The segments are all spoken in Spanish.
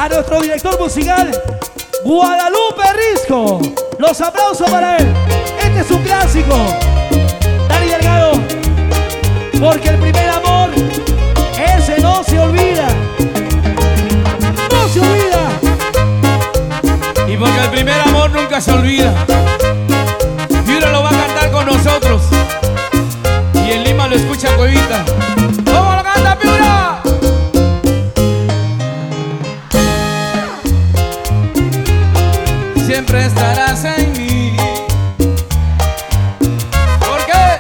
a nuestro director musical, Guadalupe Risco. Los aplausos para él. Este es un clásico. Dani Delgado, porque el primer amor, ese no se olvida. No se olvida. Y porque el primer amor nunca se olvida. Piura lo va a cantar con nosotros. Y en Lima lo escucha Cuevita. ¿Cómo lo canta Piura? Siempre estarás en mí. ¿Por qué?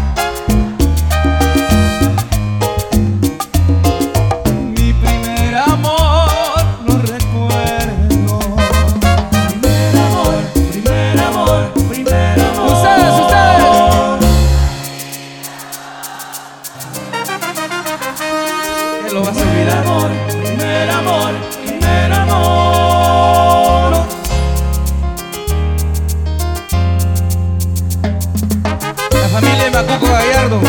Mi primer amor lo recuerdo. Primer amor, primer amor, primer amor. Ustedes. ¿Qué lo vas a olvidar? Primer amor, primer amor. La familia de Macuco Gallardo.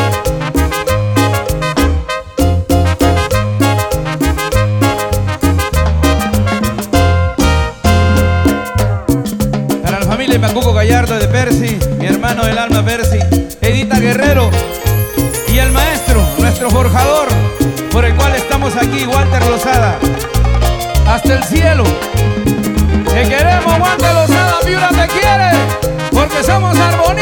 Para la familia de Macuco Gallardo de Percy, mi hermano del alma Percy, Edita Guerrero y el maestro, nuestro forjador, por el cual estamos aquí, Walter Lozada. Hasta el cielo. Te queremos, Walter Lozada, Piura te quiere, porque somos armonía.